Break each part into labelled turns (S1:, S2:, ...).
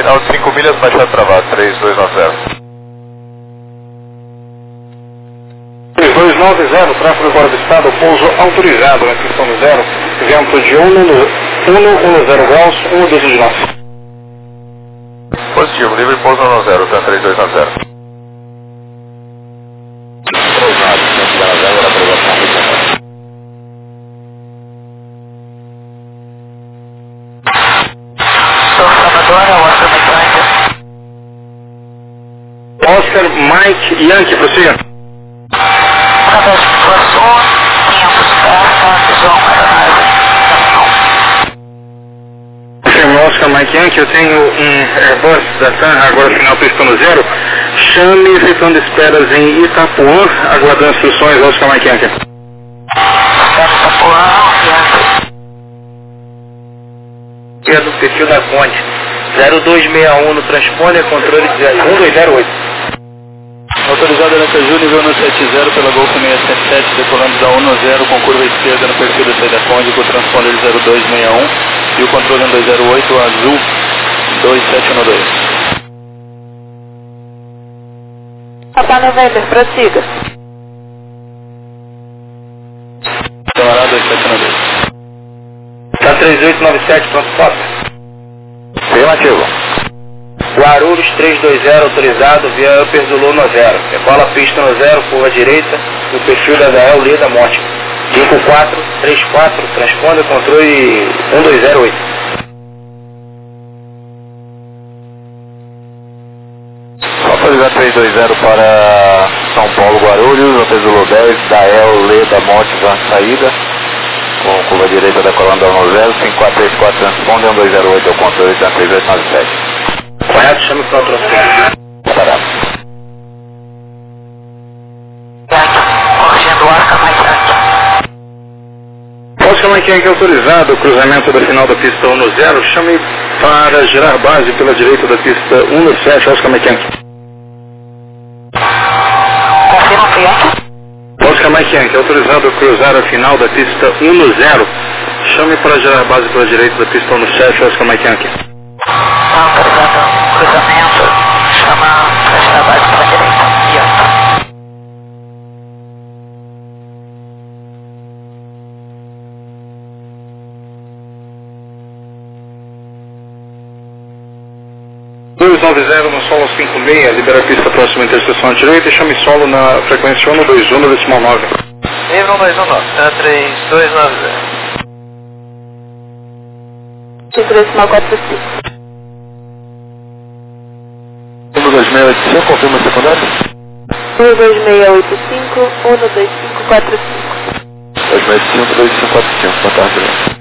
S1: final de 5 milhas, baixado travado, 3290.
S2: 3290, tráfego fora do estado, pouso autorizado na pista 10, vento de 110 graus, 112 de nós.
S1: Positivo, livre pouso no 0, tá 3290.
S2: Oscar Mike Yankee, prossiga. Firme Oscar Mike Yankee, eu tenho um Airbus da TAM, agora final pista no 0. Chame efetuando esperas em Itapuã, aguardando instruções, Oscar Mike Yankee.
S3: É do perfil da Conde, 0261 no transponder, controle 1208.
S4: Autorizado Delta Ju, nível 170 pela Golf 677, decolando da 10 com curva esquerda no perfil da saída Conde, com o transponder 0261 e o controle 1208, azul 2712.
S5: Papa November, prossiga.
S4: Camarada 2712.
S3: Tá 3897, pronto, foto.
S1: Afirmativo.
S3: Guarulhos 320 autorizado via Upper Zulu no 0. Decola a pista no 0, curva direita, no perfil da DL Leda Monte. 5434, transponder, controle 1208.
S1: Autorizado 320 para São Paulo, Guarulhos, Upper Zulu 10, DAEL Leda Monte, van saída. Com curva direita da coluna 10, 5434 transponder, 1208 ao controle, 3897.
S3: Correto, chame para o transponder.
S1: Parado.
S2: Oscar Mike Yankee autorizado, cruzamento da final da pista 10, chame para girar base pela direita da pista 17, Oscar Mike Yankee.
S5: Confirma, Yankee.
S2: Oscar Mike Yankee, autorizado a cruzar a final da pista 10. Chame para girar base pela direita da pista 17, Oscar Mike Yankee.
S5: Autorizado cruzamento, chama para girar base pela direita. Yankee.
S2: No solo 56, libera a pista próxima à interseção à direita e chame solo na frequência 121 no decimal 9.
S4: Nível 219, tá 3290.
S5: Título decimal 45.
S1: Número 2685, confirma secundário?
S5: 2685 12545.
S1: 2685, 2545, boa tarde.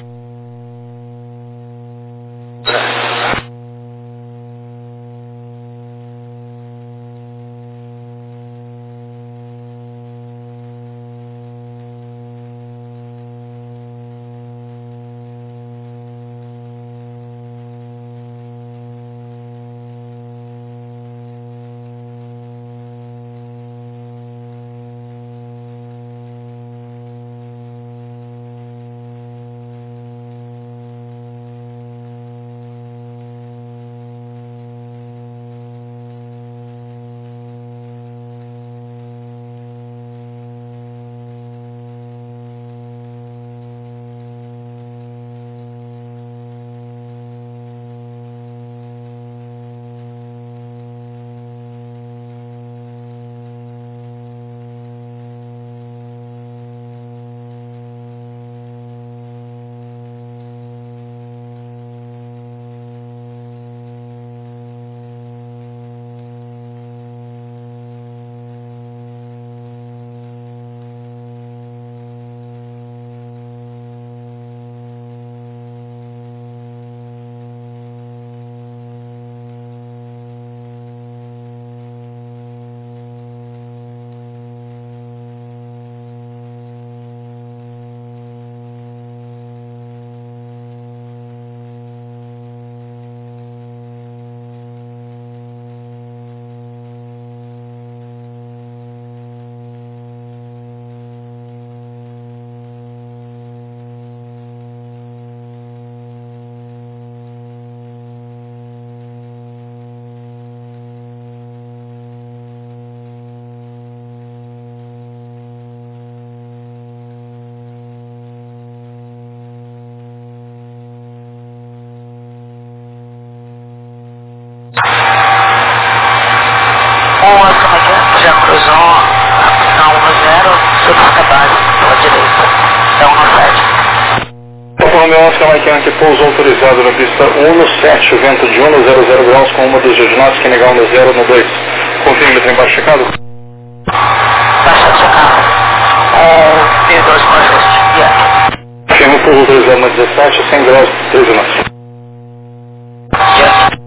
S5: Oscar Mike, já cruzou a pista 10, subir a base pela direita, da 17.
S2: Papa Romeo Oscar Mike Yankee, pouso autorizado na pista 17, vento de 1 00 graus com uma dos diagnósticos, negar 10 no 2. Confirme, trem baixo checado?
S5: Baixado checado. P2 Northwest, Yankee.
S2: Firme pouso autorizado na 17, 100 graus, 13 knots.
S5: Yankee.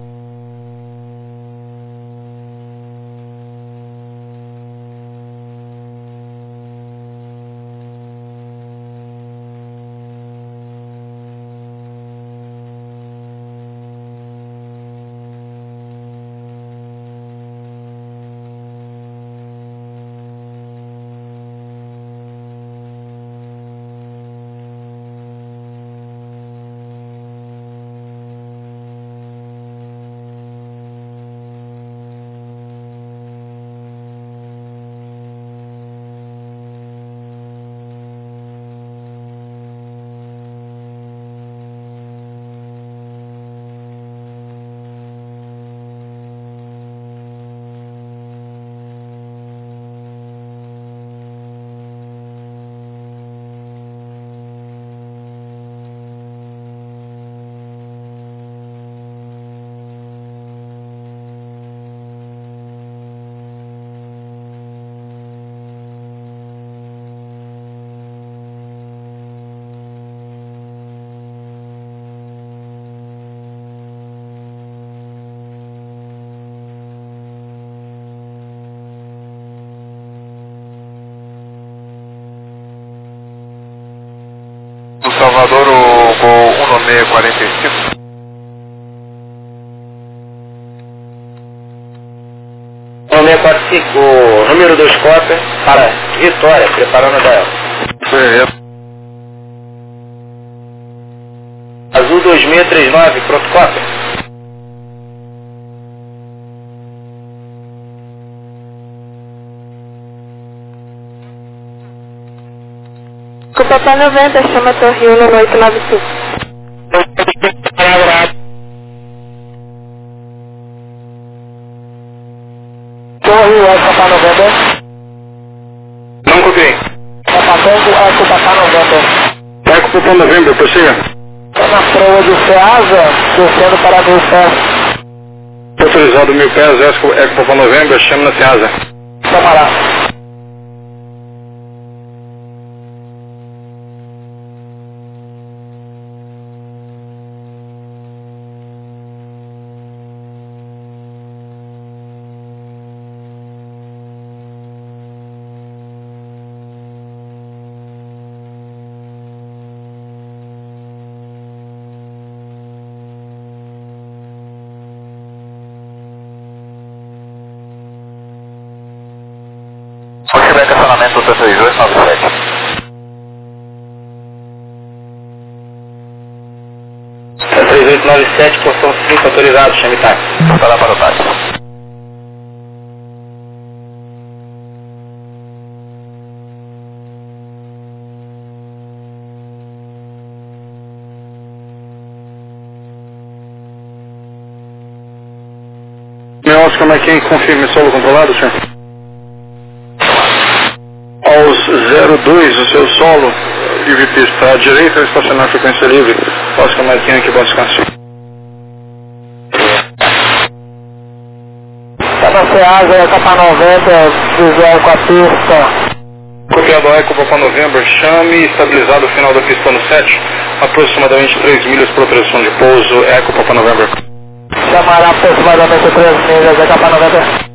S1: Do Salvador, o Gol 1645.
S3: O 645, o número 2 copy para Vitória, preparando a Dael. Azul 2639, pronto copy.
S6: Com o Papai 90, chama Torre 1 no 895.
S3: Torre 1, Papai 90.
S2: Não copiei.
S3: Papatongo, Eco Papai 90.
S2: Eco Papai November, prossiga.
S3: Está na prova de Ceasa, descendo para 1000 pés.
S2: Autorizado 1000 pés, Eco Papai November, chama na Ceasa.
S3: Camará.
S1: Quebec, acionamento 3897.
S3: É 3897, portão 5, autorizado, chame táxi.
S1: Para lá para o táxi.
S2: Meu Oscar Mike, confirme solo controlado, senhor? Aos 02, o seu solo, livre pista à direita, estacionar a frequência livre. Oscar Mike, aqui, bom descanso.
S3: Está na Ceasa, é Capa 90, visual com a pista.
S2: Copiado Eco Papa November, chame estabilizado o final da pista no 7, aproximadamente 3 milhas por operação de pouso, Eco Papa November.
S3: Chamará aproximadamente 3 milhas, é Capa 90.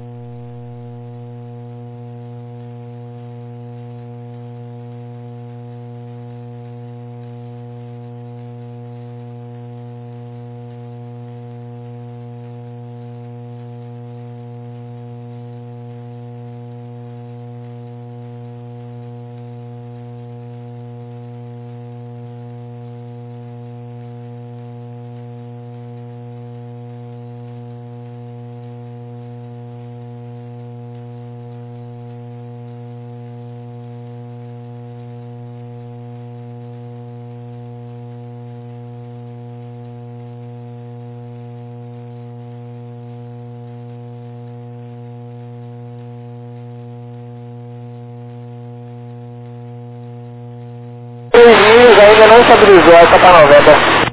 S3: som estabilizou, essa para 90.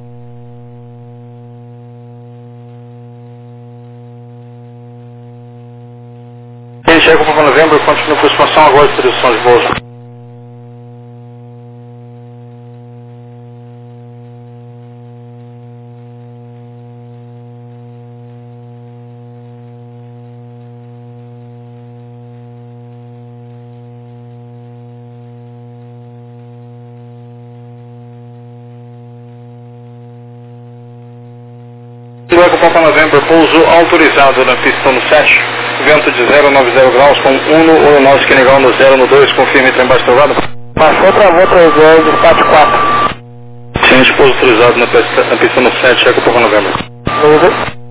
S2: Ele chega para novembro e continua com expansão agora de posição de bolsa. Luego Papa November, pouso autorizado na pista no 7, vento de 090 graus com 1 aeronáutica legal no 0 no 2, confirme trem baixo travado.
S3: Passou, travou 32, dispatch 4.
S2: Ciente, pouso autorizado na pista no 7, chega Papa November.
S3: Over.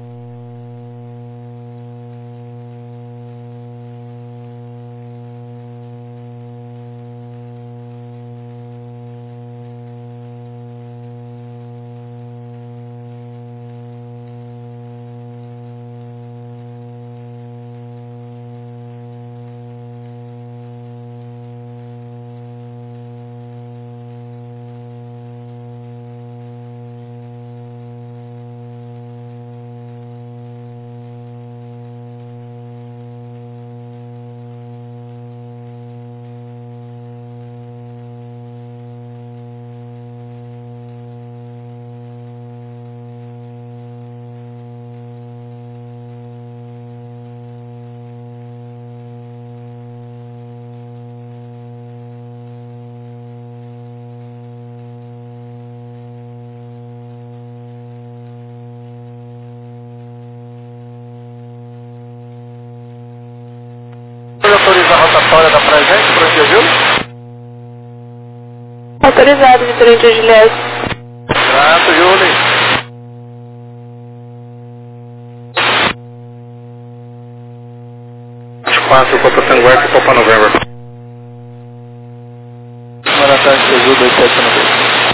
S2: Autoriza a rotatória da presente para onde viu?
S6: Autorizado, Vitorino de Juliette.
S2: Grato, Júlio. Espaço, Copa Tanguá e Copa November.
S4: Maratá de Azul 2792.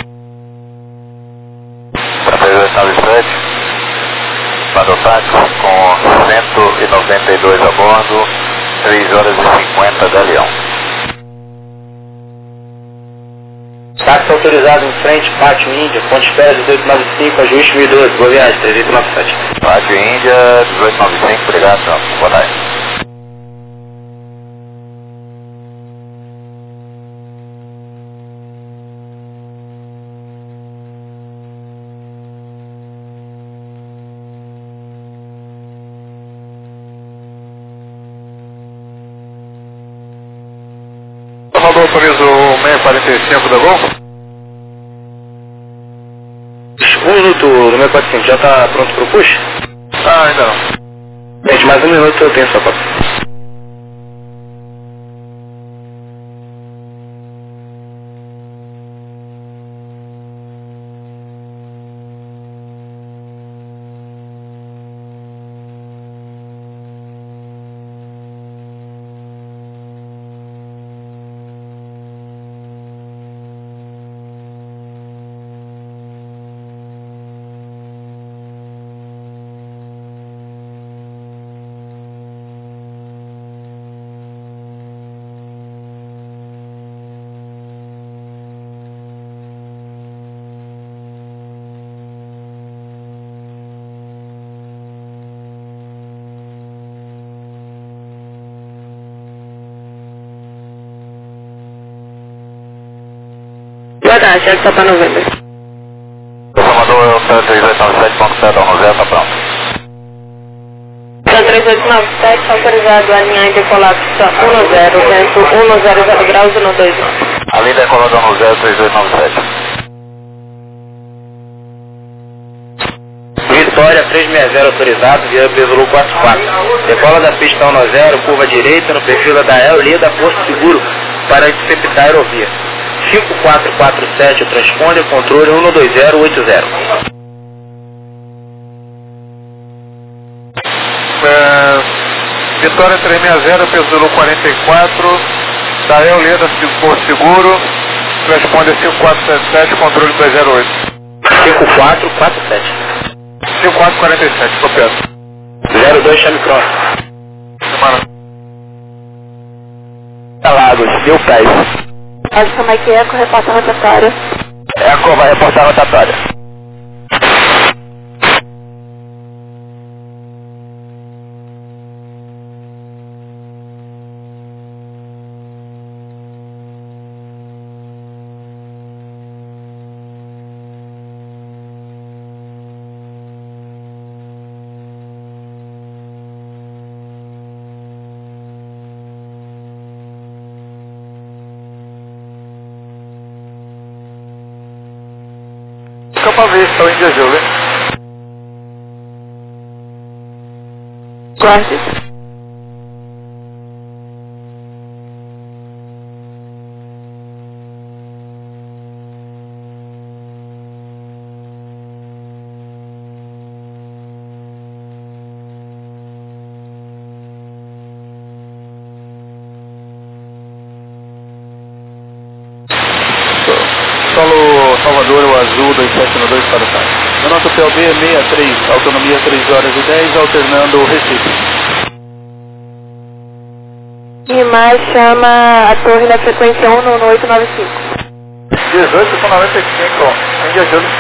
S1: 3897, Padotático com 192 a bordo, 3 horas e 50 da Leão.
S3: Táxi autorizado em frente, Pátio Índia, ponte espera 1895, ajuste 1012, boa viagem, 3897.
S1: Pátio Índia, 1895, obrigado, então. Boa tarde.
S2: Salvador, autoriza o 645 da Gol?
S3: 1 minuto, número 45, já está pronto para o push?
S2: Ainda não.
S3: Gente, mais 1 minuto eu tenho só para.
S6: Boa tarde, chega Papa November.
S1: Salvador, 3897.710, tá pronto.
S6: São 3897, autorizado a alinhar e decolar pista 10, vento 100 graus 129.
S1: Ali decolado no 03897.
S3: Vitória 360 autorizado, via Pesolou 44. Decola da pista 10, curva direita, no perfil da Dael, Leda, Porto Seguro, para interceptar a aerovia. 5447, o transponder, controle 12080.
S2: Vitória 360, Pesolou 44, Dael, Leda, Porto Seguro, transponder 5477, controle 208.
S3: 5447.
S2: 5447, estou perto.
S3: 02, chame cross.
S2: Semana.
S3: Lagos, deu pés.
S6: Pode chamar que eco, repassa rotatória.
S1: Eco vai reportar a rotatória. Para ver se está o Índia Júlia.
S6: Guarde.
S4: Solo Salvador, o azul 2792 para o site. O nosso PLB é 63, autonomia 3 horas e 10, alternando o Recife.
S6: Rimar chama a torre na frequência 11895.
S1: 18 com 95, Índia Júlia.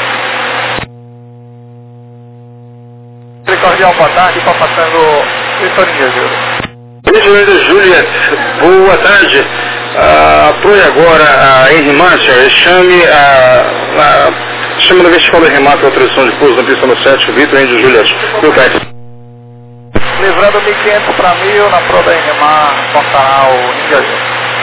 S1: Tricordial, boa tarde, está passando Vitor Índia Júlia.
S2: Índia Júlia, boa tarde. Apoie agora a Henry Master, chame da vertical da remata a tradução de pouso na pista no 7, Vitor Índia Juliette. Meu pai.
S1: Livrando 1.500 para 1.000 na prova da Remar, Pontal, Índia Júlia.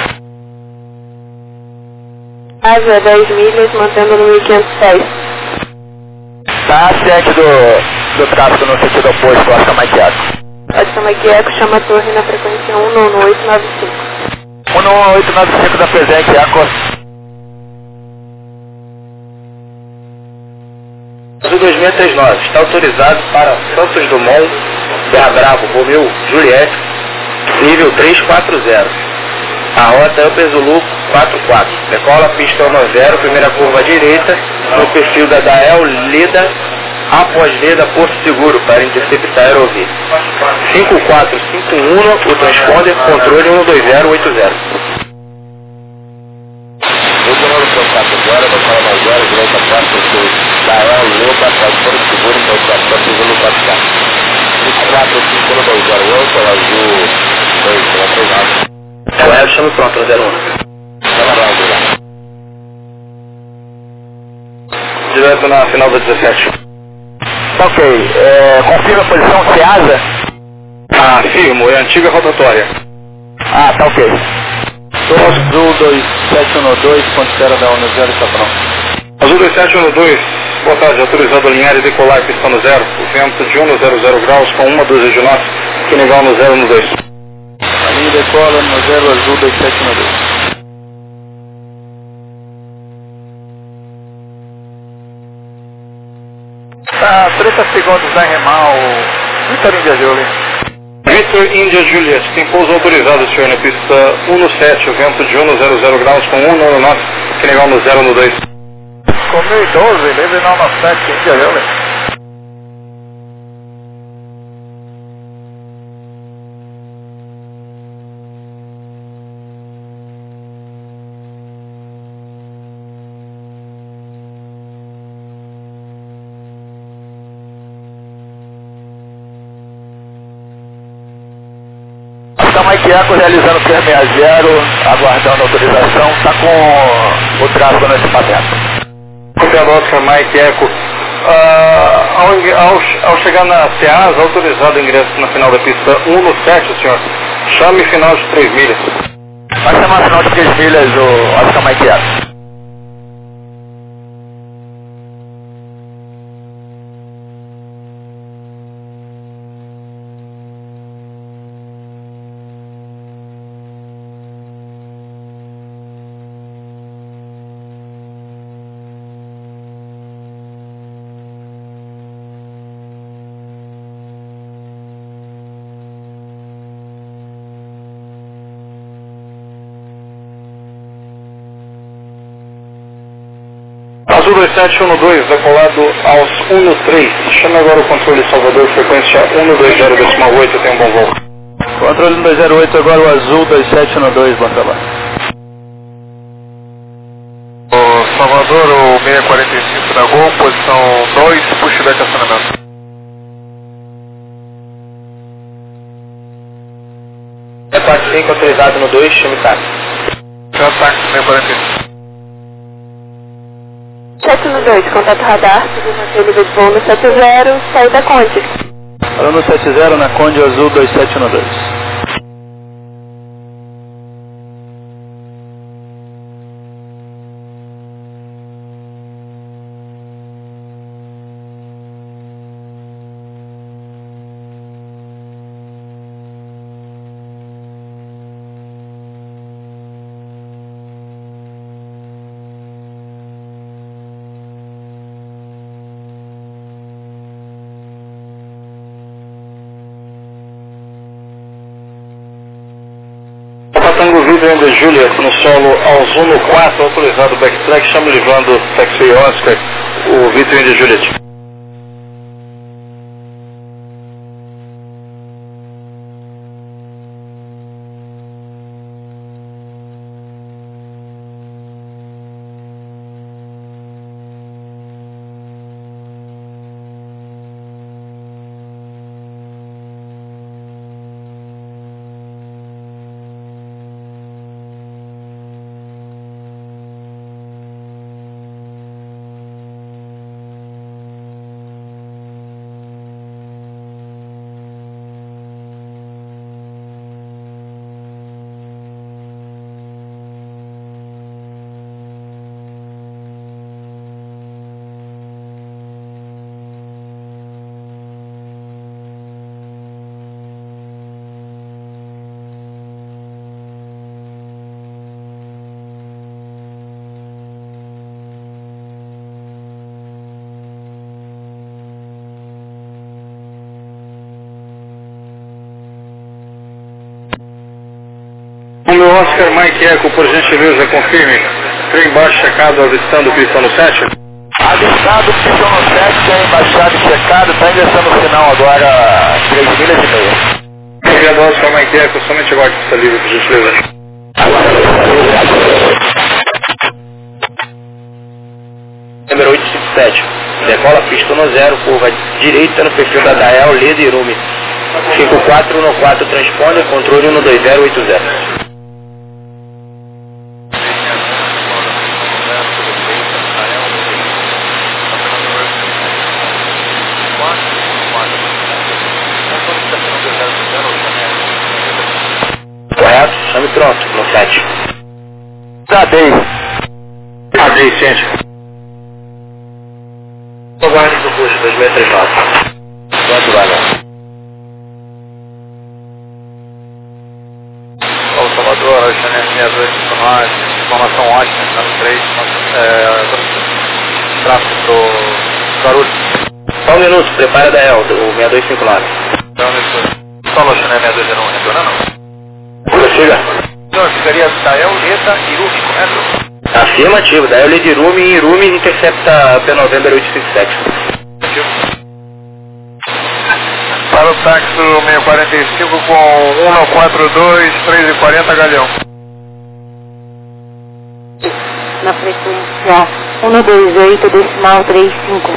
S6: Ásia 10 milhas, mantendo no 1510.
S1: Está ciente do tráfego no sentido oposto, Oscar Mike Eco.
S6: Oscar Mike Eco chama a torre na frequência 11895.
S1: 11895 da presente, Eco.
S3: Azul 2639, está autorizado para Santos Dumont, Berra Bravo, Romeu, Juliette, nível 340. A rota é o Pesulu 44. Decola pista 10, primeira curva à direita, no perfil da Dael, Leda, após Leda, Porto Seguro, para interceptar a aerovia. 5451, o transponder, controle 12080.
S1: O comando contato agora, decola 10, direita 4, perfil Dael, Leda, após Porto Seguro, interceptar Pesulu 44. 545028, o azul 239.
S3: Ela é, chama pronto, 01.
S2: Direto na final da 17.
S1: Ok, confirma a posição Ceasa?
S2: Afirmo, é a antiga rotatória.
S1: Tá ok.
S4: Azul 2712, ponte terra da 10 está pronto.
S2: Azul 2712, boa tarde, autorizado a alinhar e decolar pista no 0, o vento de 100 graus com uma dúzia de nós, que nível no 0 no 2.
S4: A linha decola no 0 azul 2712.
S1: 30 segundos da Remal, Vitor Índia Júlia.
S2: Vitor Índia Juliette, tem pouso autorizado, senhor, na pista 17, o vento de 100 graus com 1 no norte, que nível no 0 no 2.
S1: Com 1012, livre não no 7, Índia Júlia. Mike Eco realizando 360, aguardando autorização, está com o tráfego no equipamento.
S2: Copiado Oscar Mike Eco, ao chegar na Ceasa, autorizado o ingresso na final da pista 1 no 7, senhor. Chame final de 3 milhas.
S1: Vai chamar final de 3 milhas o Oscar Mike Eco.
S2: Azul 2712, decolado aos 1-3. Chama agora o controle Salvador, frequência 120,8, tem um bom voo.
S4: Controle 208, agora o azul 2712, bom trabalho.
S1: O Salvador, o
S2: 645 da Gol, posição 2, pushback acionamento.
S3: É 45 autorizado no 2, chame táxi.
S2: Já táxi 645.
S6: 7 no 2, contato radar, nível de voo no 70, saída Conde.
S4: Falando no 70 na Conde Azul 27 no 2.
S2: Tango Vitor and Juliet no solo ao Zuno 4, autorizado backtrack, chamo livrando taxi Oscar, o Vitor and Juliet. Meu Oscar Mike Eco, por gentileza, confirme. Trem baixo checado, avistando pista no 7.
S1: Avistado, pista no 7, tem embaixado e checado, está ingressando o sinal agora 3 milhas e meia.
S2: Obrigado, Oscar Mike Eco, somente agora que está livre, por gentileza.
S3: Número 857. Decola pista no 0, curva direita no perfil da Dael, Leda e Irume. 5414 transponder, controle 12080. Correto, chame pronto, no 7.
S1: Cadê?
S2: AD, ciente.
S3: Aguarde do curso 2639. Quanto vai, né?
S2: Salvador, Chanel 6259, informação ótima, está no 3, tráfego pro Guarulhos.
S3: Só um minuto, prepara da El, o 6259.
S2: Solo Chanel 6201, retornando?
S3: Prossiga.
S2: Não, ficaria Dael, Leda e Irume, correto?
S3: Afirmativo, Dael, Leda e Irume, e Irume intercepta P November 857.
S2: Para o táxi 645 com 142, 340, Galhão.
S6: Na frequência 128, decimal 35.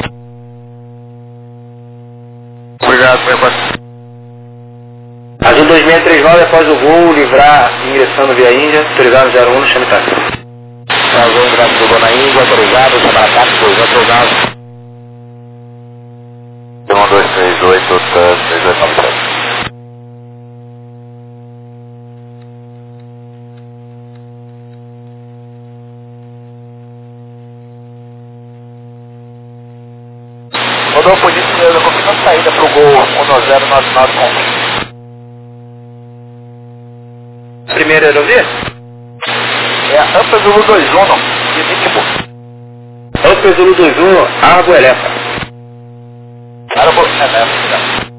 S2: Obrigado, meu parceiro.
S3: Azul 2639, após o voo, livrar, ingressando via Índia, autorizado 01 no chame táxi.
S1: Azul entrando na Índia, autorizado, chamar táxi, autorizado. 1238, 3297. Rodou por isso, confirmando saída para o Gol 1099 com.
S3: Primeira aerovia?
S1: É a Upper Zulu 21, de Nitibu.
S3: Upper Zulu 21, Argo Elefa.
S1: Argo Elefa.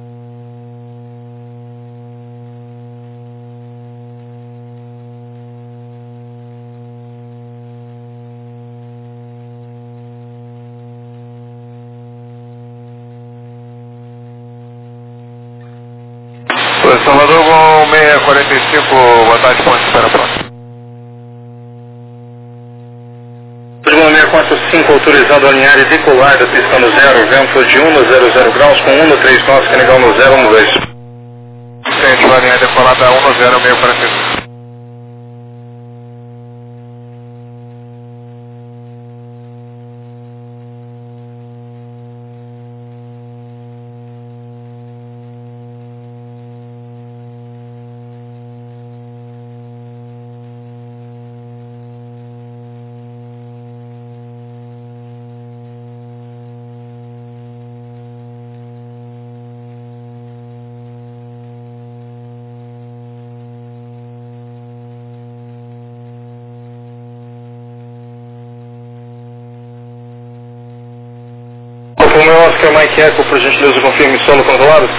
S2: Salvador com 645, boa tarde, ponte, espera pronto. 645, autorizado a alinhar e decolar da pista no 0, vento de 1 graus com 1 nós, Senegal no 0, 2.
S1: Frente, vai alinhar e decolar da 1 meio para cima.
S2: O meu Oscar Mike Echo, por gentileza, confirme solo controlado.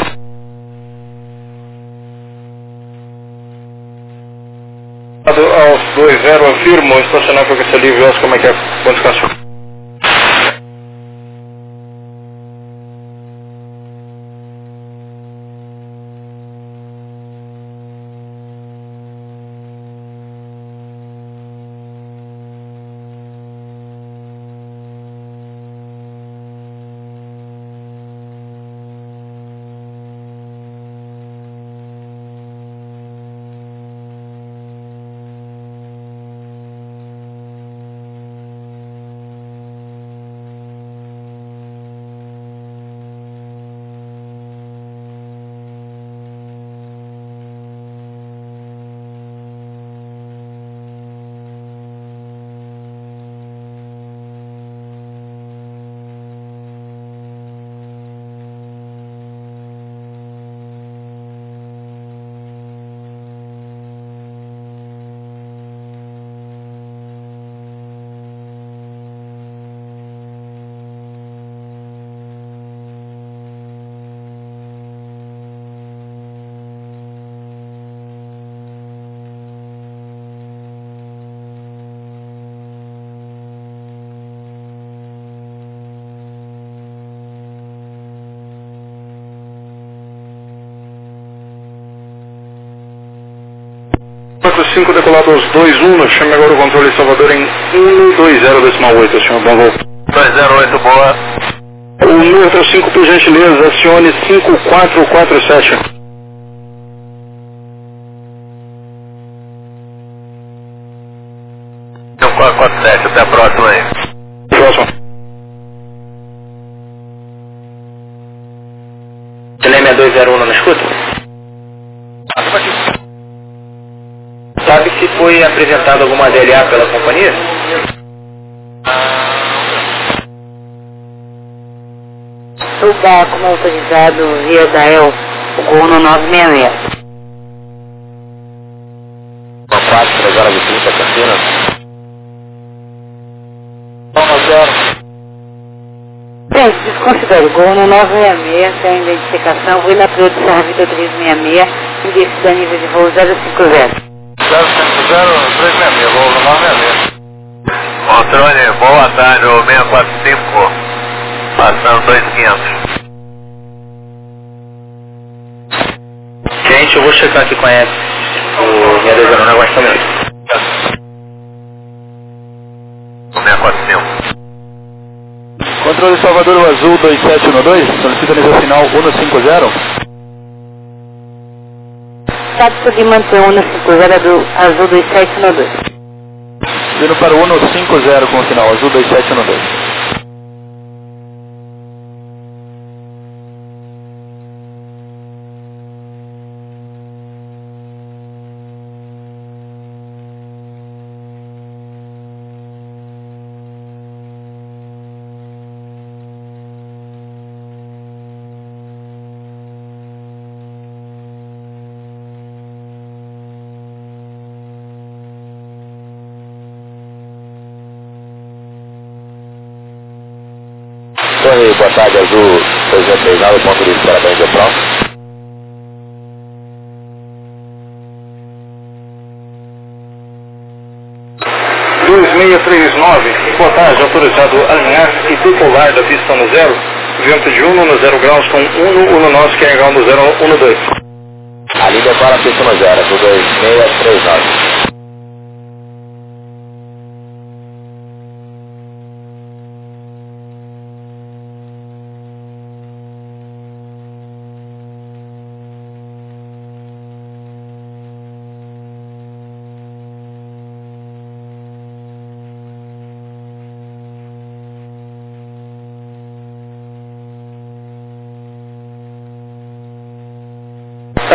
S2: Aos 20, afirmo, estacionar para que se livre, Oscar Mike Echo, bom descanso. Marco 5 decolado aos 2-1, chame agora o controle Salvador em 120,8, senhor, bom voo.
S1: 208, boa.
S2: O número 5, por gentileza, acione 5447.
S1: 5447, até a próxima aí.
S2: Próximo.
S3: Dilema 201 não escuta? Sabe se foi apresentado alguma DLA pela companhia?
S6: Suba como autorizado via Dael, o Gol no 966.
S1: 4, 3 horas e 30, Campina. 1-0.
S6: Bem, desconsidere, Gol no 966, sem identificação, vou na Prioridade de Sarvita 366, indício da nível de voo 050.
S1: 050-366, voo no 966. Controle, boa tarde, o 645, passando 2500.
S3: Gente, eu vou checar aqui com a F. O minha 201 não aguenta também.
S1: O 645.
S4: Controle Salvador, o azul 2712, solicita nível final 150.
S6: Status de manter 150 do azul 2712.
S4: Vindo para o 150 com o final azul 2712.
S1: Torre, boa tarde, azul 239, ponto de parabéns, é pronto.
S2: Boa tarde, autorizado a alinhar e decolar da pista no 0, vento de 1 graus com 1 nós, que é igual no 012.
S1: Ali decola a pista no 0, azul 2639.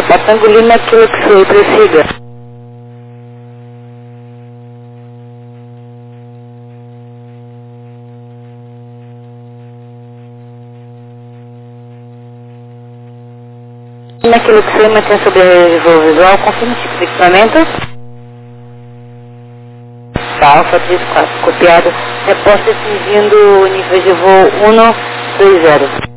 S6: Papa Tango Lima, Kilo Xui, prossiga. Naquilo que você mantém sobre o voo visual, confirma o tipo de equipamento. Tá, Alfa 34, copiado. Reposta atingindo nível de voo 120.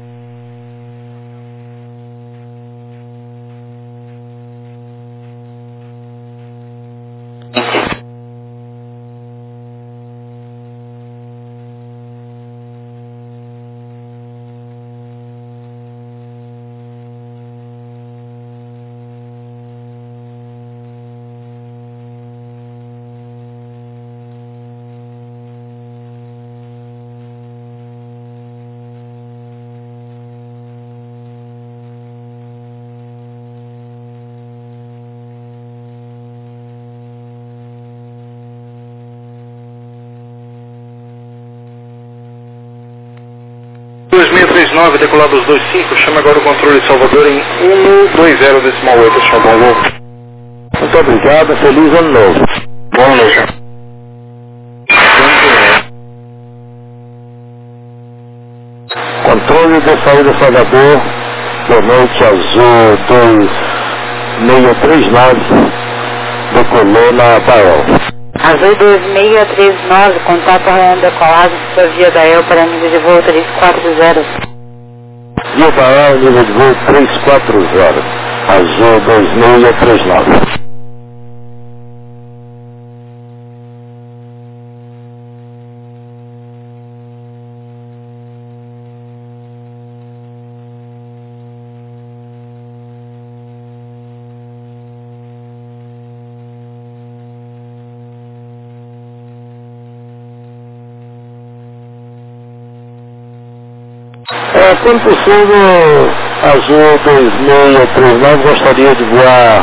S2: Decolado dos 25, chama agora o controle de Salvador em 120,8, São Paulo.
S1: Muito obrigado, feliz ano novo.
S2: Bom ano novo, senhor.
S1: Controle de saída Salvador, boa noite, Azul 2639, decolou na Bael.
S6: Azul 2639, contato Ryan decolado, sua via da EL para nível de voo 340.
S1: Via Bael, nível de voo 340, Azul 2639. Quando possível, Azul 2639, gostaria de voar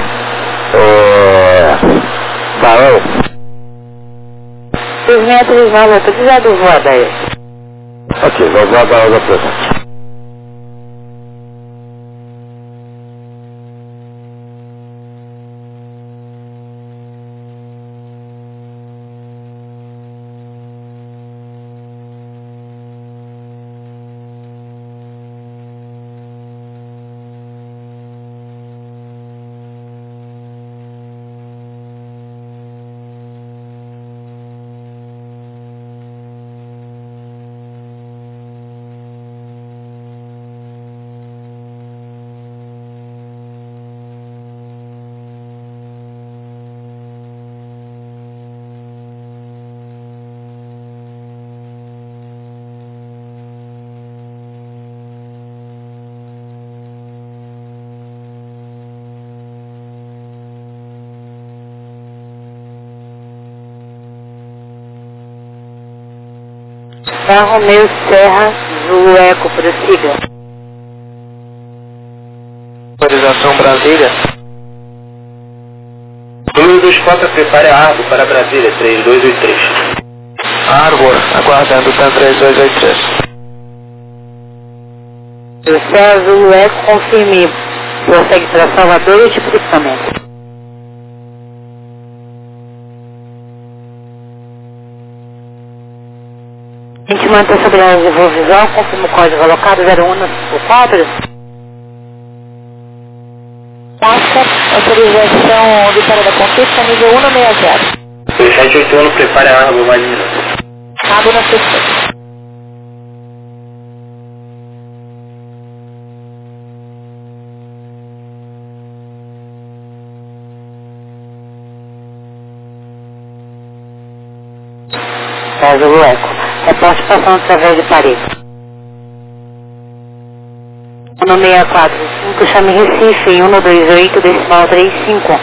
S1: Bael.
S6: 2639, autorizado voar daí.
S1: Ok, vai voar Bael da presente.
S6: Romeu Serra, Zulu Eco, prossiga.
S3: Autorização Brasília. Zulu 24, prepare a Argo para Brasília, 3283. Argo, aguardando TAM 3283.
S6: Serra, Zulu Eco, confirme. Prossegue para Salvador e tipo de equipamento. A gente mantém sobre a de voo visual, confirma o código alocado 0154. Passa autorização de para da conquista nível 160.
S3: 2781, prepare a Argo, Marina.
S6: Cabo na sexta. Zulu Eco. Reporte passando através de parede. 1645, chame Recife em 128, decimal 35.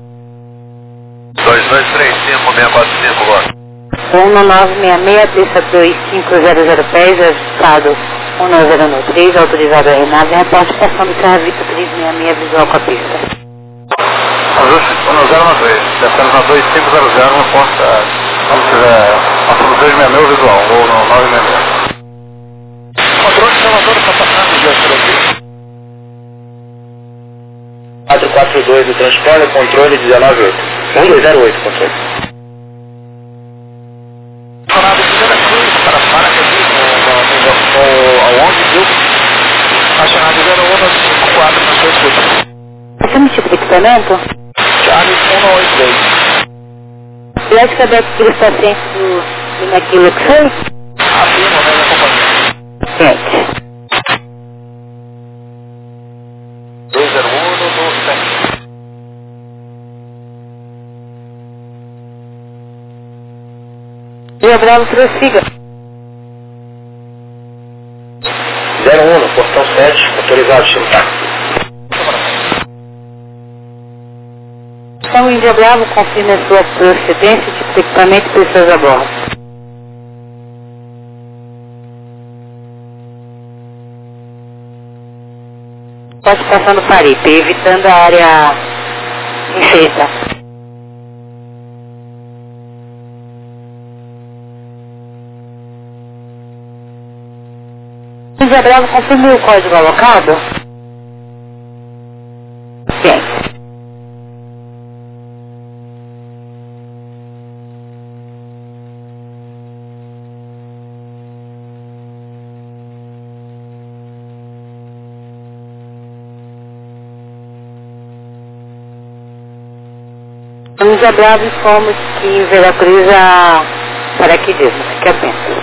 S1: 2235, 645, agora.
S6: 1966, pista 25000 pés, ajustado 1003, autorizado a renave, reporte passando Carvito 366, visual com a pista.
S1: Ajuste 1093, descendo na 2500, uma porta, quando tiver passando 366 visual, ou no 966. Controle de Salvador está passando, já será aqui.
S3: 442 do transponder, controle 198. 1208, controle.
S2: Sonado de Vera Cruz para Paracatismo, aonde viu? Acionado 0154 na sua escuta.
S6: Esse é o tipo de equipamento?
S2: Charlie 183.
S6: Pode saber que os pacientes do naquilo que foi?
S2: Afirma, né, companhia.
S6: Gente.
S2: 201 do 7.
S6: Rio Bravo prossiga.
S3: 01 no portão 7, autorizado, chutar.
S6: Então, Índia Bravo confirma a sua procedência, tipo de equipamento e pessoas a bordo. Pode passar no Paripe, evitando a área infeita. Índia Bravo confirma o código alocado? Sim. Índia Bravo informa que em Veracruz há paraquedismo. Fique atento.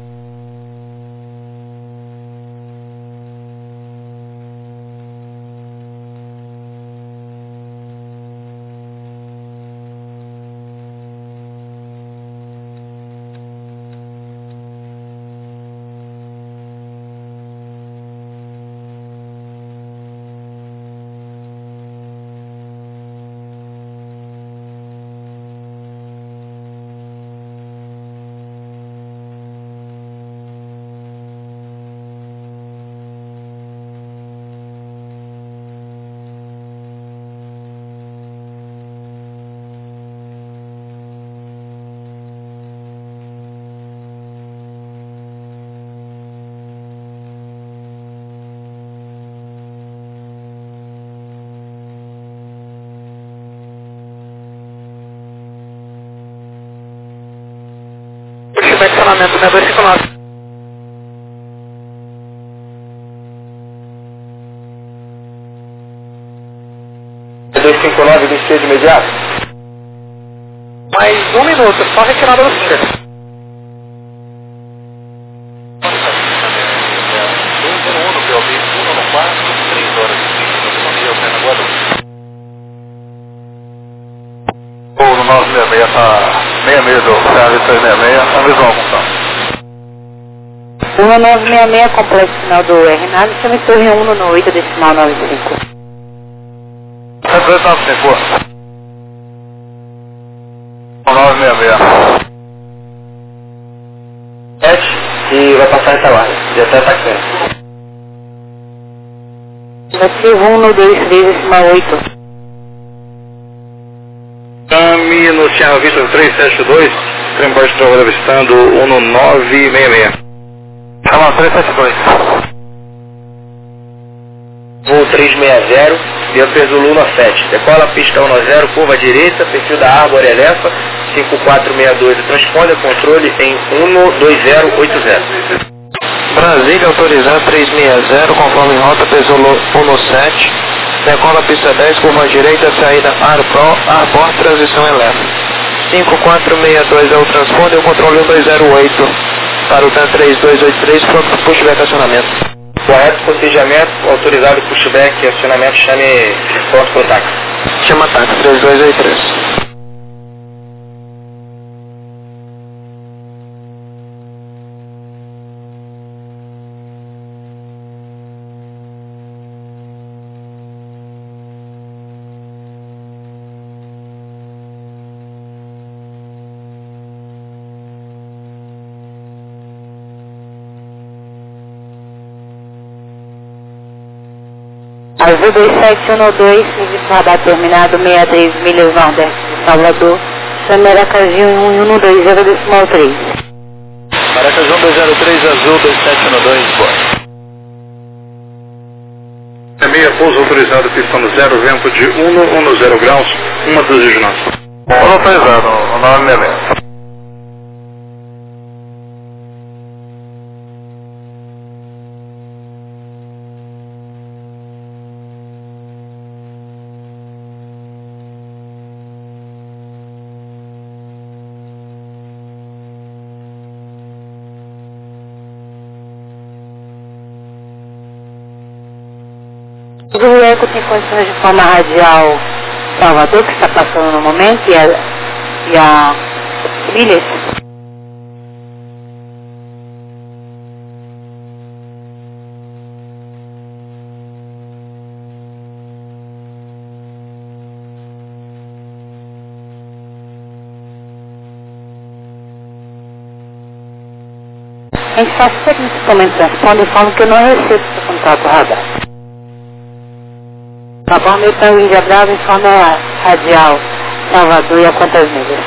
S2: Estacionamento 6259.
S3: .259 descer de imediato.
S2: Mais 1 minuto, só retirada do finger. 201 no POB, 114, 3 horas e 20 minutos, eu pego agora.
S1: Ou no 966 tá 66 do Charlie 366, a visual função.
S6: 1966, complexo final do R9, chama torre 1 no 8, decimal 95.
S1: 7295. 966.
S3: 7 e vai passar essa hora. Já está atacando.
S6: Negativo 1 no 23, decimal 8.
S2: Chame no Sierra Vista 372, trem baixo de avistando 1 no 966.
S1: Chama 372.
S3: Voo 360, via Zulu no 7. Decola a pista 10, curva direita, perfil da Árvore Elefa, 5462. Transponder controle em 12080.
S2: Brasília autorizado 360, conforme rota Zulu 17. Decola pista 10, curva direita, saída Arbor, transição Elefa. 5462 é o transponder, o controle 1208. Para o TAN 3283, pronto para pushback acionamento.
S3: Correto, cortejamento, autorizado pushback, acionamento, chame pronto para o táxi.
S2: Chama táxi 3283.
S6: Azul 2712, serviço radar terminado 63 milhas nordeste de Salvador, Maracaju 1120 decimal 3.
S4: Maracaju 203, Azul 2712, boa. pouso autorizado, pista no 0, vento de 110 graus, 1 dúzia de nós.
S1: Pouso autorizado, no 966.
S6: O eco tem condições de forma radial Salvador, que está passando no momento, e a milhas. A gente faz tecnicamente transponder de forma que eu não recebo esse contato radar. Tá bom, meu tango Índia Brava em forma radial, Salvador e a quantas milhas?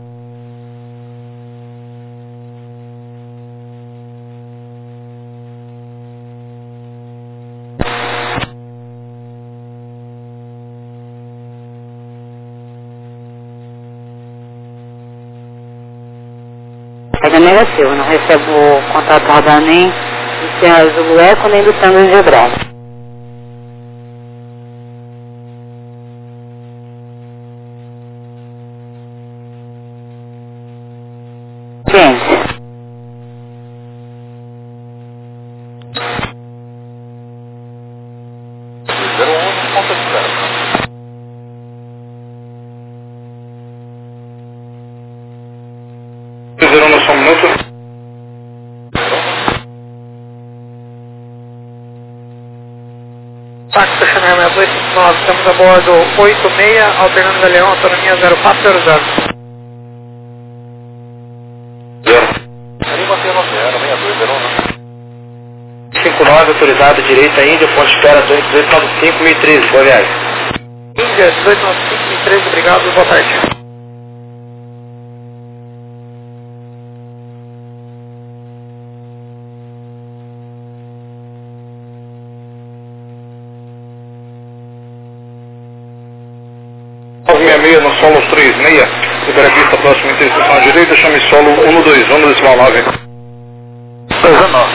S6: É negativo, não recebo contato radar nem do Sierra Zulu Eco nem do tango Índia Brava.
S2: Táxi Chanel 259, estamos a bordo 86, alternando Galeão, autonomia 0400.
S3: 59, autorizado, direita Índia, ponte espera 295, 1013, boa viagem.
S2: Índia 295, 1013, obrigado, boa tarde.
S4: No solo 36, libera a pista próxima interseção à direita, chame solo 121, decimal 9.
S1: 19.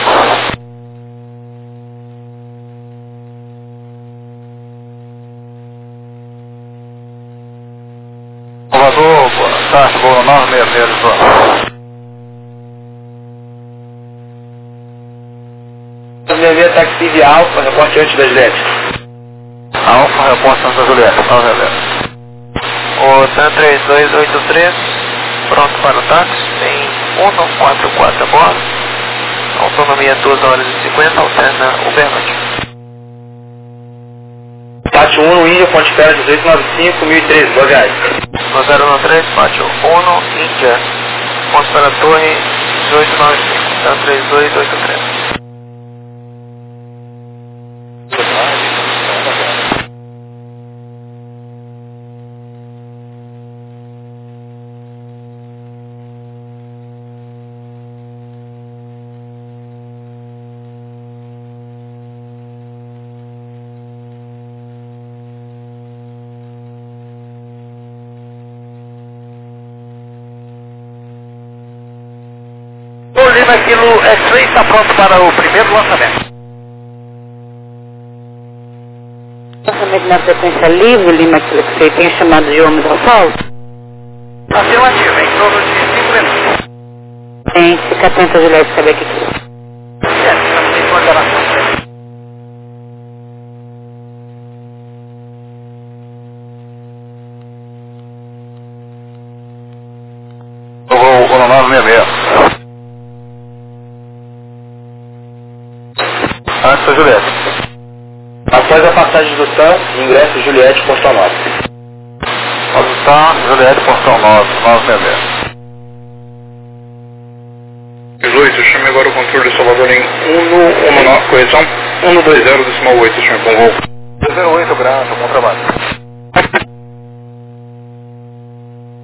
S1: Salvador, boa tarde, boa 966, boa.
S3: Minha táxi via Alfa, reporte antes da Juliette.
S1: Alfa, reporte antes da Juliette, 966.
S2: O TAN 3283, pronto para o táxi, tem 144 a bordo, autonomia 2 horas e 50, alterna Uberlândia.
S3: Pátio 1, Índia, ponte espera 1895, 1013, boa viagem.
S2: 2093, Pátio 1, Índia, ponte para a torre 1895, TAN 3283.
S1: Lima Kilo X-Ray está pronto para o primeiro lançamento.
S6: Lançamento na frequência livre, Lima Kilo X-Ray, tem chamado de homens ao sol?
S1: Afirmativo, em torno de 5 minutos.
S6: Tem, fica atento a Juliette saber o que é.
S1: Estamos em coordenação. Vou no 966. Antes da Juliette.
S3: Após a passagem do TAM, ingresso Juliette, Portão 9.
S1: Após o TAM, Juliette, Portão 9, 966.
S4: 18, chame agora o controle de Salvador em 119, correção 120, decimal 8, chame com voo.
S1: 08, graça, bom trabalho.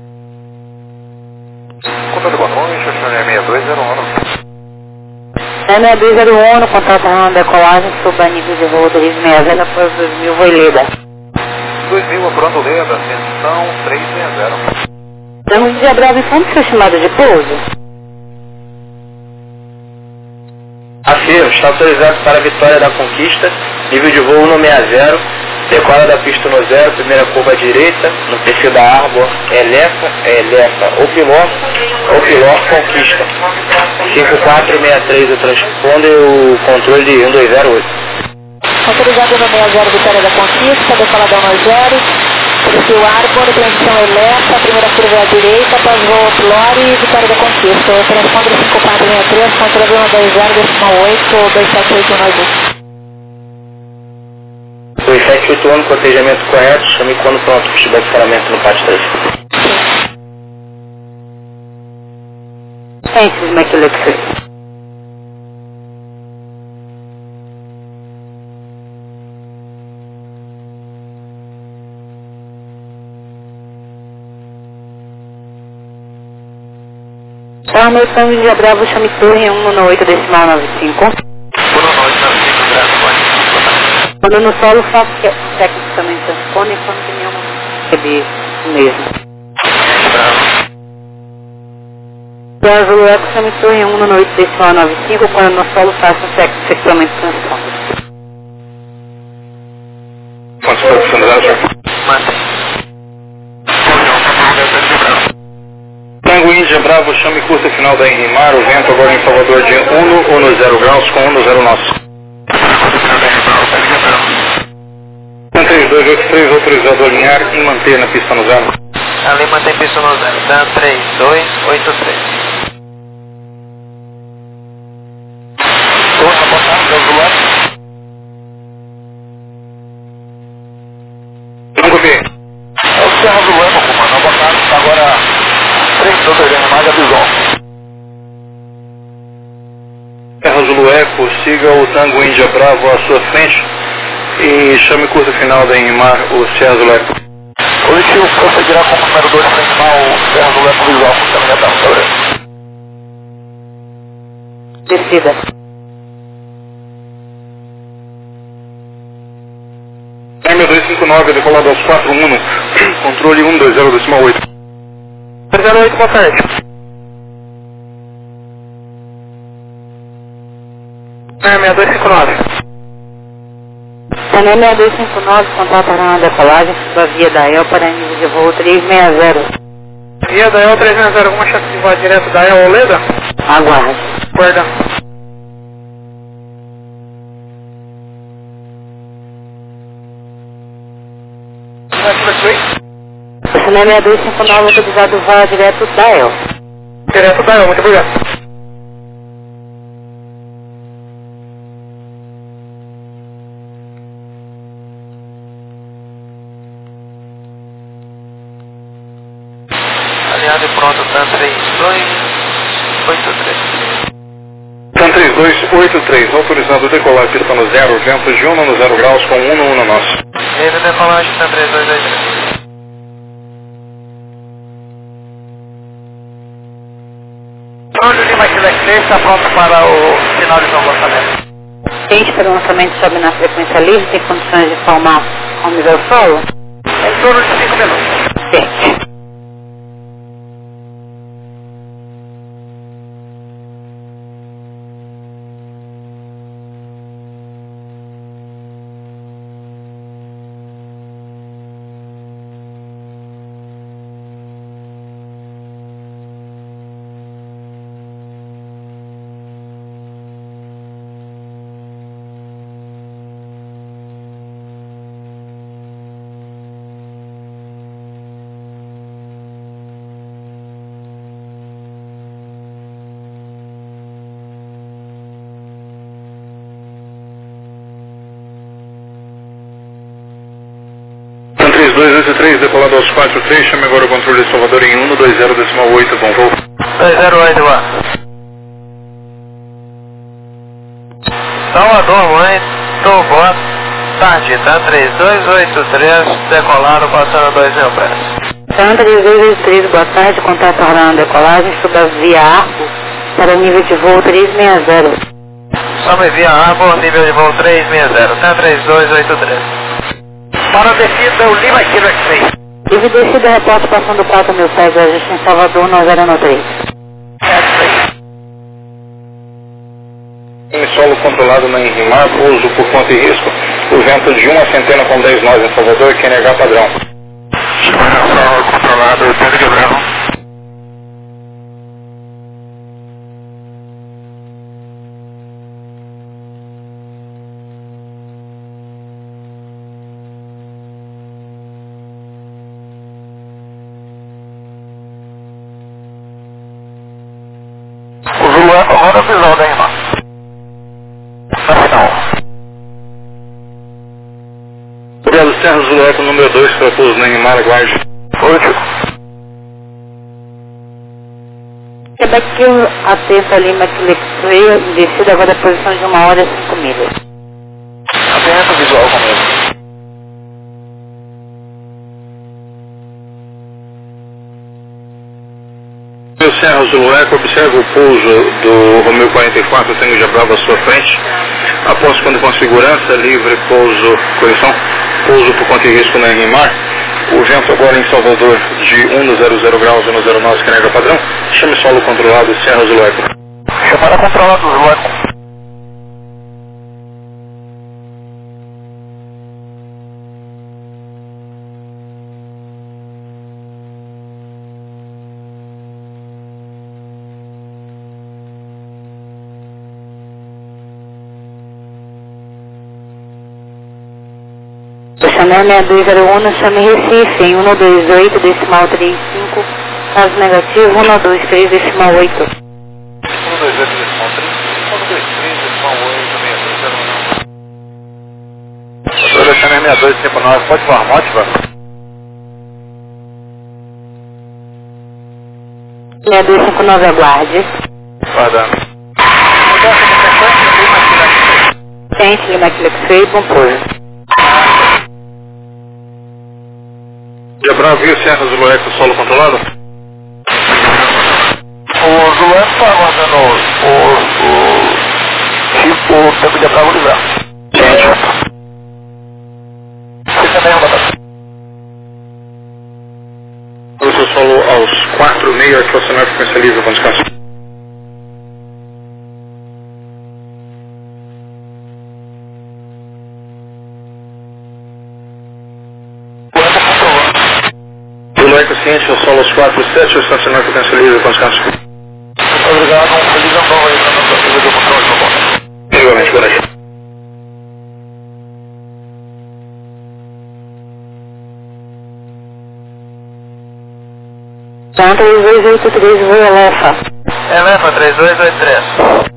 S1: Controle boa noite, chame 6201.
S6: 6201, contato na decolagem, sob a nível de voo 360, após 2000, voo Leda.
S1: 2000, apurando Leda, atenção 360.
S6: Estamos de Bravo em frente, seu chamado de pouso.
S3: Afirmo, está autorizado para a Vitória da Conquista, nível de voo 160, decola da pista 10, primeira curva à direita, no perfil da Arbor, Elefa, Opiló, Conquista. 5463 o transponder o controle de 1208.
S5: Autorizado no 60 Vitória da Conquista, decola da 10, perfil Arbor, transição Elefa, primeira curva à direita, após voo Opiló e Vitória da Conquista. Transponder 5463, controle 120, 278
S3: 2781, cotejamento correto, chame quando pronto, se tiver disparamento no pátio 3.
S6: Francis McLeod. Então, meu sonho de Bravo, chame torre 198 decimal 95.
S2: 198 95, Bravo.
S6: Quando no solo, faço técnico também transpone, quando tem nenhuma de mesmo. Bravo, Eco, chame torre 198 decimal 95, quando no solo, faço técnico equipamento transpone.
S1: Quantos foi que você
S2: Mantém.
S1: Tango Índia Bravo, chame curta final da Enrimar, o vento agora em Salvador de 1 no 0 graus com 1 no 0 nosso. 3283, autorizado a alinhar e manter na pista no 0.
S2: Ali mantém pista no 0, Dan 3283.
S1: Torna botar, do lado. Tango B.
S7: É o Serra do Lema, comando. A botada está agora 3 outras mais a visão.
S1: Terra Zulu Eco, siga o Tango Índia Bravo à sua frente e chame curta final da Enrimar, o Serra Zulu Eco.
S7: Positivo, prosseguirá como número 2 para animar o Serra do Lema visual com caminhada.
S6: Descida.
S1: M259, decolado aos 41, controle 120 decimal 8.
S2: 308, boa tarde. É, 6259.
S6: Também 6259, contato na decolagem, sob a via da EL para nível de voo 360.
S2: Via da EL 360, alguma chance de voar direto da EL ou Leda?
S6: Aguarde.
S2: Guarda.
S6: Esse não é 6259, autorizado voar direto da EL.
S2: Direto da EL, muito obrigado. Alinhado e pronto, TAN 3283.
S1: TAN 3283, autorizado a decolar, pista no 0, vento de 1 no 0 graus com 1 no 1 nosso.
S2: Ele decolagem, TAN 3283.
S7: Onde Lima Quebec 3 está pronto para o final de lançamento.
S6: Quente para o lançamento sobe na frequência livre, tem condições de formar ao nível solo?
S7: Em torno de 5 minutos.
S6: Quente.
S1: TAN 3283, decolado aos 43, chame agora o controle de Salvador em 1 no 20 decimal 8, bom voo.
S2: 208 lá. Salvador, mãe, Tobó, tarde, TAN 3283, decolado, passando 2.000 pés.
S6: TAN 3283, boa tarde, contato na decolagem sob a via Arco para nível de voo 360.
S2: Sobe via Arbor, nível de voo 360, até 3283.
S3: Para a descida, o Lima Kilo X6.
S6: Livre descida, reporte passando 4.000 pés, ajuste em Salvador, 9013.
S7: Em solo controlado na Enrimar, pouso por conta e risco, o vento de 1 a centena com 10 nós em Salvador, QNH padrão.
S1: Solo controlado, Pedro Gabriel. O Zulu Eco, roda visual da Enrimar.
S7: Obrigado, Serra Zulu Eco número 2, para pouso na Enrimar, aguarde.
S1: Útil.
S6: Quebec atento a Lima Kilo X-Ray, descida agora a posição de 1 hora e 5 milhas.
S1: Atento visual comigo.
S7: Meu Serra Zulu Eco, observa o pouso do Romeo 44, Tango de Bravo à sua frente. Após quando com segurança, livre pouso, correção, pouso por conta e risco na Enrimar. O vento agora em Salvador de 100 graus, 109, QNH padrão. Chame solo controlado, Serra Zulu Eco.
S1: Chamada controlada, Zulu Eco.
S6: Chanel 6201, chame Recife em 128, decimal 35, caso negativo, 123, decimal 8.
S1: 128, decimal 30, 123, decimal 8, 66, Doutora Chanel 6259, pode voar mótiva?
S6: 6259, aguarde.
S1: Guardando.
S6: Tente Lima Kilo X-Ray, bom pouso.
S7: De Bravo, viu Serra Zulu Eco, solo controlado?
S1: O Zulu Eco está aguardando o tempo de Bravo ligar. Gente. Você também é uma
S7: O seu solo aos 4,5, aqui o cenário comercializa com descanso. Zulu Eco ciente, o solo aos 4,7, o estacionário potencializa com descanso.
S1: Muito obrigado, um feliz ano novo aí para a nossa filha do controle do bom.
S7: Igualmente, boa noite.
S6: Então, 3283, voo Elefa.
S2: Elefa 3283.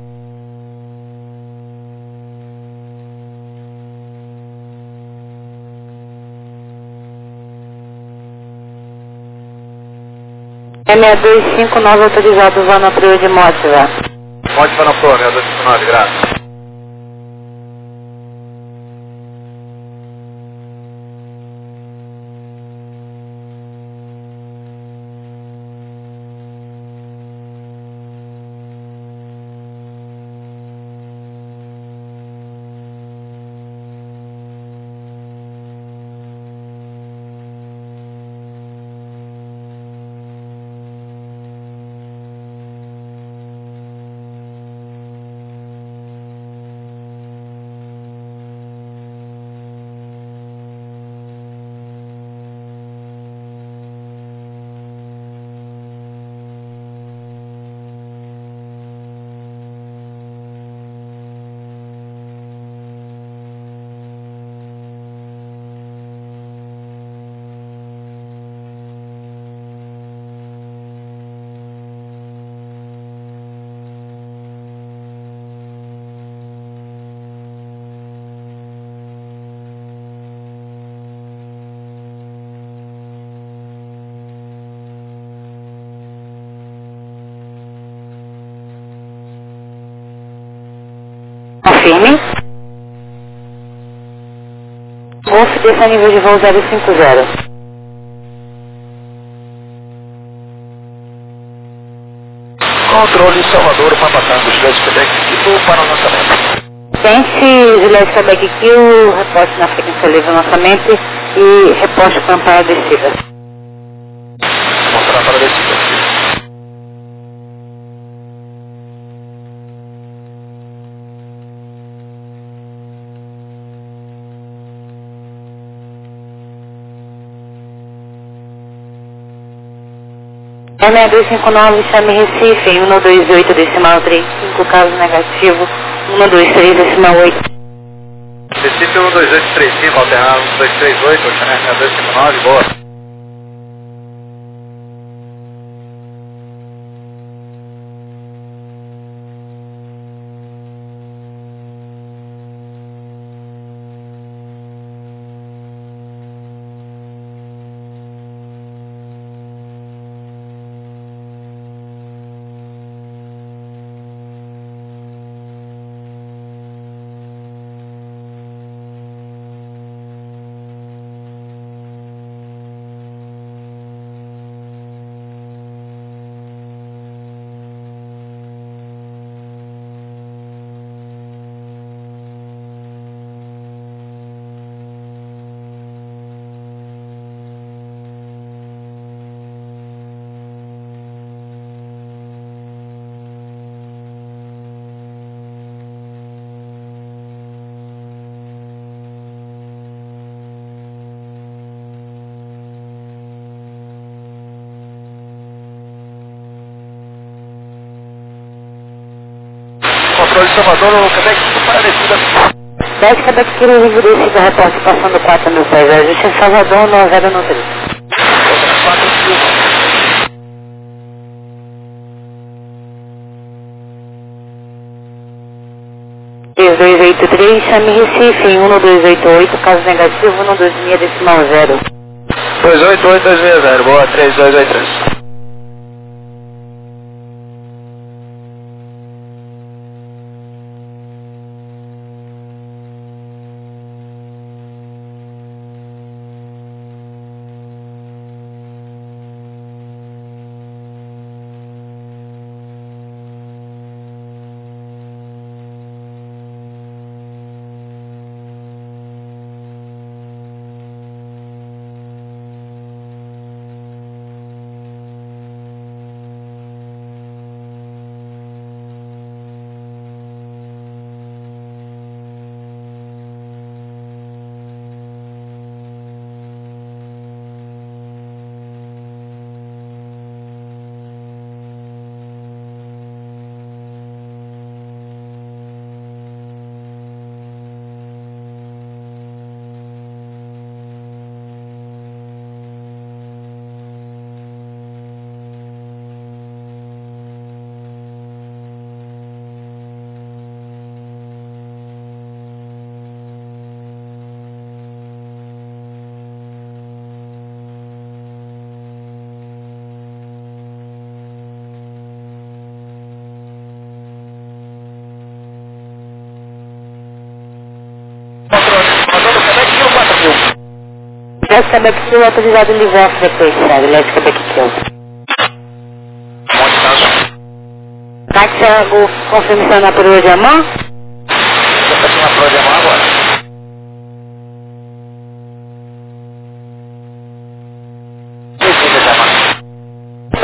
S6: E6259, autorizado, vá na proa de Mótiva.
S1: Mótiva na proa, 6259, graças.
S6: Confirme. Golf desce a nível de voo 050.
S1: Controle Salvador, Papatango, Cidade de Quebec, e voo para o lançamento.
S6: Pense, Juliette Quebec Kill, reposte na frequência livre lançamento e reposte para a descida.
S2: Mostrar para a descida.
S6: M259, chame Recife, 128 decimal 35, caso negativo, 123 decimal 8.
S1: Recife 12835, alternar 1238, chame M259, boa.
S2: Controle de Salvador, o Quebec para a descida.
S6: 10 Quebec Kilo, livre descida, reposte passando 4 mil pés, ajuste em Salvador, 9093. 3283, chame Recife, 1288, caso negativo, 126 decimal 0.
S2: 288260, boa, 3283.
S6: Leste Quebec Kill, autorizado em livre a frequência, Leste Quebec Kill.
S2: Monte Sancho.
S6: Táxi Golf, confirmação na perua de Amã.